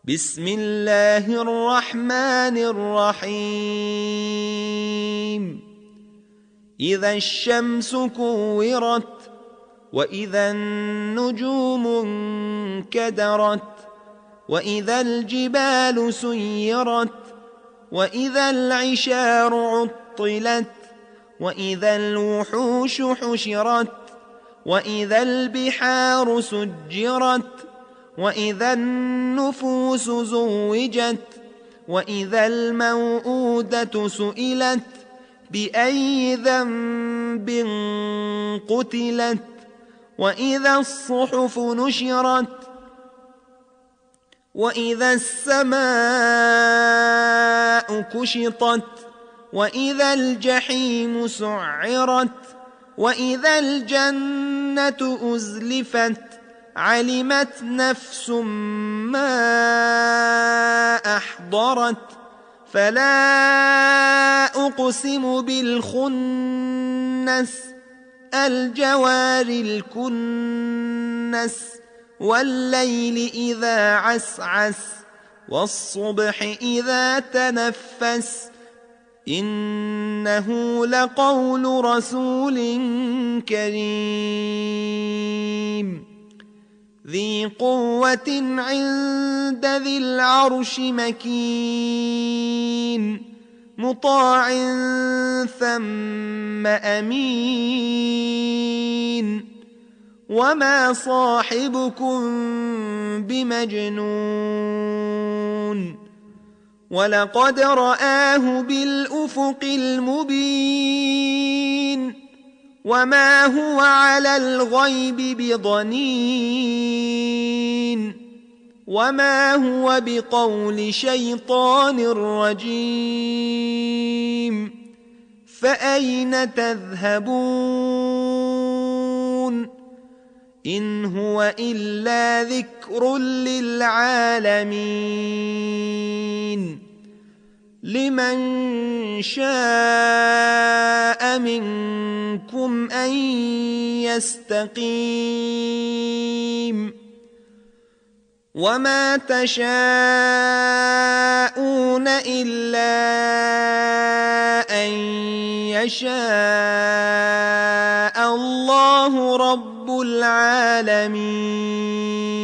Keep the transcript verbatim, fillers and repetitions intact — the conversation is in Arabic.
بسم الله الرحمن الرحيم إذا الشمس كورت وإذا النجوم انكدرت وإذا الجبال سيرت وإذا العشار عطلت وإذا الوحوش حشرت وإذا البحار سجرت وإذا النفوس زوجت وإذا الموءودة سئلت بأي ذنب قتلت وإذا الصحف نشرت وإذا السماء كشطت وإذا الجحيم سعرت وإذا الجنة أزلفت علمت نفس ما أحضرت فلا أقسم بالخنس الجوار الكنس والليل إذا عسعس والصبح إذا تنفس إنه لقول رسول كريم ذي قوة عند ذي العرش مكين مطاع ثم أمين وما صاحبكم بمجنون ولقد رآه بالأفق المبين وما هو على الغيب بضنين وما هو بقول شيطان رجيم فأين تذهبون إن هو إلا ذكر للعالمين لمن شاء منكم أن يستقيم وما تشاءون إلا أن يشاء الله رب العالمين.